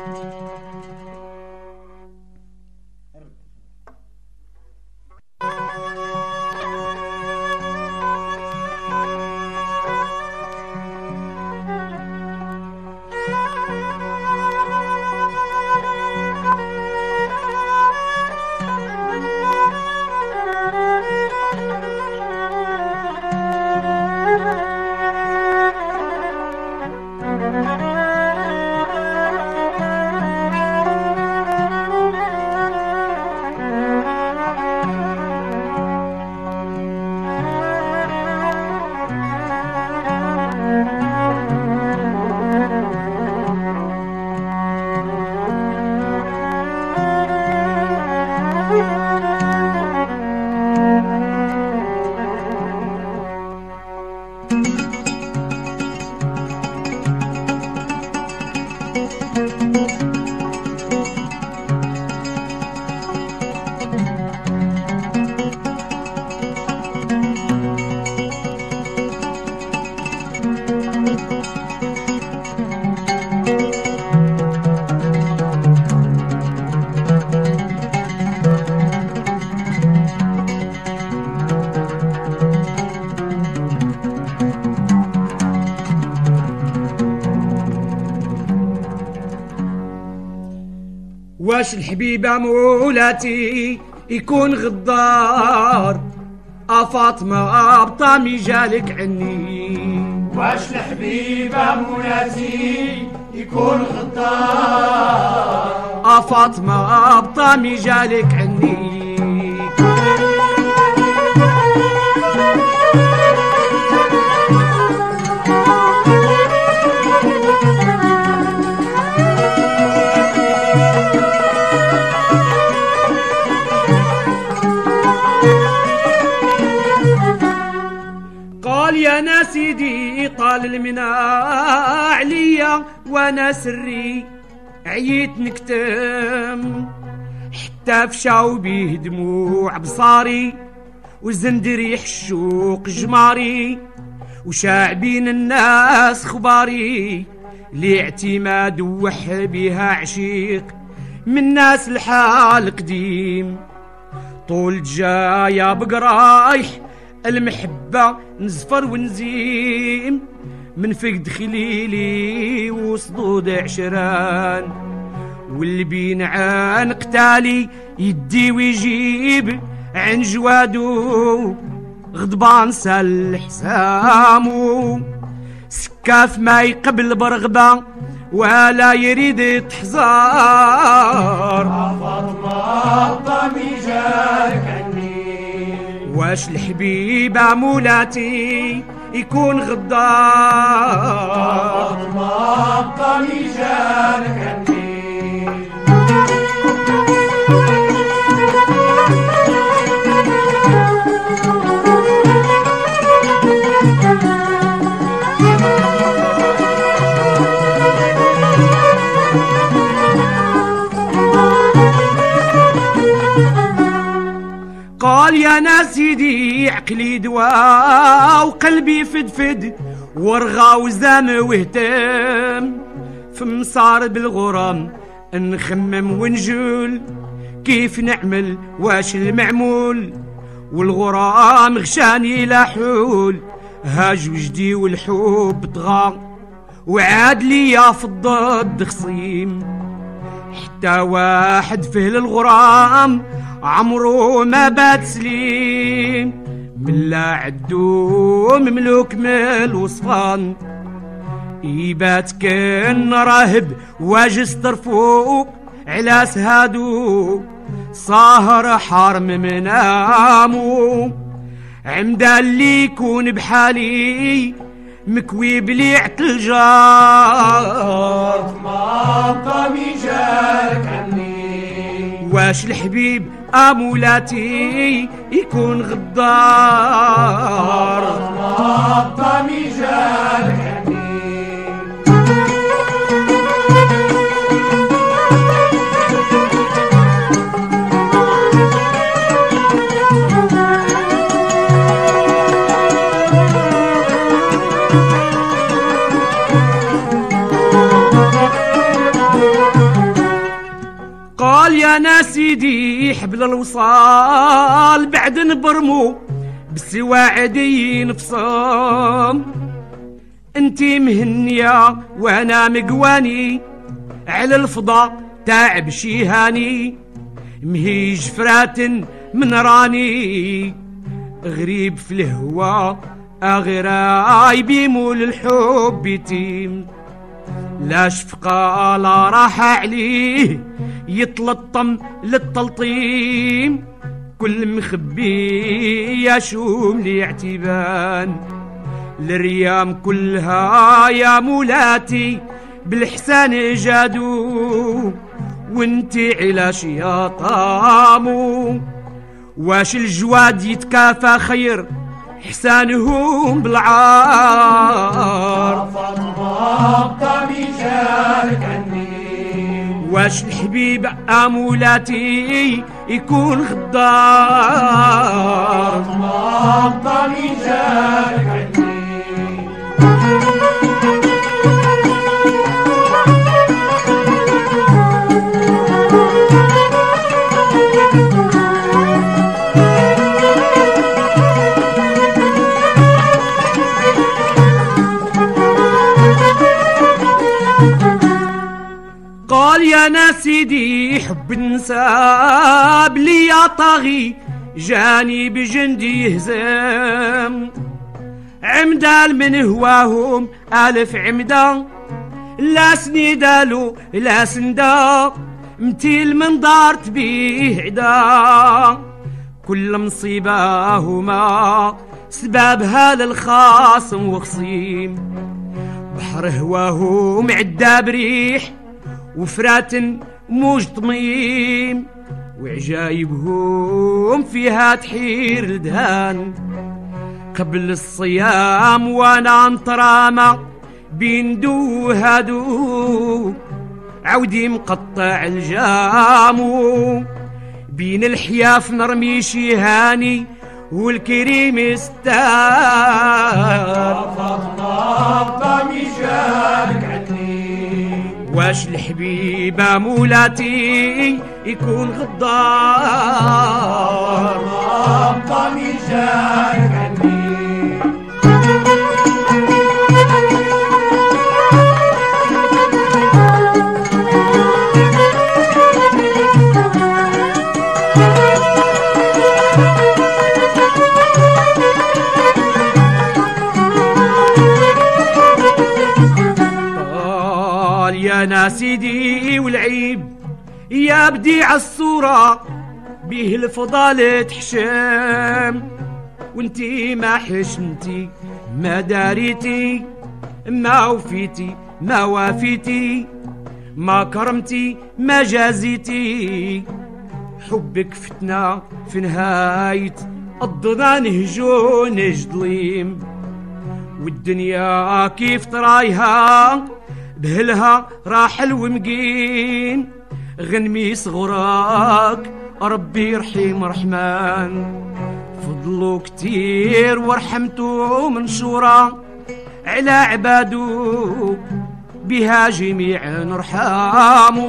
واش الحبيبة مولاتي يكون غدار فاطمة بطامي جالك عني؟ واش الحبيبة مولاتي يكون غدار فاطمة بطامي جالك عني؟ يا سيدي طال المنى عليا وانا سري عييت نكتم، حتى فشاو بيه دموع بصاري وزند ريح الشوق جماري، وشاع بين الناس خباري لاعتماد وح بها عشيق من ناس الحال قديم. طول جايا بقرايح المحبة نزفر ونزيم من فقد خليلي وصدود عشران، واللي بين عن قتالي يدي ويجيب عن جوادو غضبان سال حسامو، سكاف ما يقبل برغبة ولا يريد تحزار. فاطمة طمي جارك عني واش الحبيبة مولاتي يكون غدار؟ فاطمة طمي جارك عني قال يا ناس سيدي عقلي دواء وقلبي فدفد ورغى وزام واهتم، فمصار بالغرام نخمم ونجول كيف نعمل واش المعمول، والغرام غشاني لا حول هاج وجدي والحب طغى وعاد ليا في الضد خصيم، حتى واحد فهل الغرام عمرو ما بات سليم، من لا عدو مملوك مال وصفان يبات كان راهب واجس طرفوق على سهادو صاهر حرم منامو، عمدا اللي يكون بحالي مكوي بليعة الجار. ما طمي جارك عني واش الحبيب امولاتي يكون غدار؟ ما طمي جارك عني يا سيدي حبل الوصال بعد نبرمو بالسواعدي نفصام. انتي مهنية وانا مقواني على الفضاء تعب شيهاني، مهيج فرات من راني غريب في الهوى أغرايبي مول الحب يتيم. لا شفقة لا راحة عليه يتلطم للتلطيم، كل مخبي يا شوم لي اعتبان. الريام كلها يا مولاتي بالحسان جادو، وانتي علاش يا طامو. واش الجواد يتكافى خير حسانهم بالعار؟ واش الحبيب امولاتي يكون غدار؟ قال يا سيدي حب نساب لي يا طاغي جاني بجندي يهزم. عمدال من هواهم ألف عمدا لا سنيدالو لا سندا، متيل من دارت بيه عدا. كل مصيبة هما سبابها للخاصم وخصيم، بحر هواهم عدا بريح وفرات موج طميم، وعجايبهم فيها تحير الدهان. قبل الصيام وانا نطرامة بين دو هادو عودي مقطع الجامو، بين الحياف نرمي شيهاني والكريم يستار. واش الحبيب مولاتي يكون غدار؟ طامي جارك عني. يا سيدي والعيب يا بديع الصورة بيه الفضال تحشم، وانتي ما حشمتي ما داريتي ما وفيتي ما وافيتي ما كرمتي ما جازيتي. حبك فتنة في نهاية الضنا نهجو نجدليم، والدنيا كيف ترايها بهلها راحل ومقين. غنمي صغراك ربي رحيم رحمن، فضلو كتير ورحمتو منشورة على عبادو بها جميع نرحامو.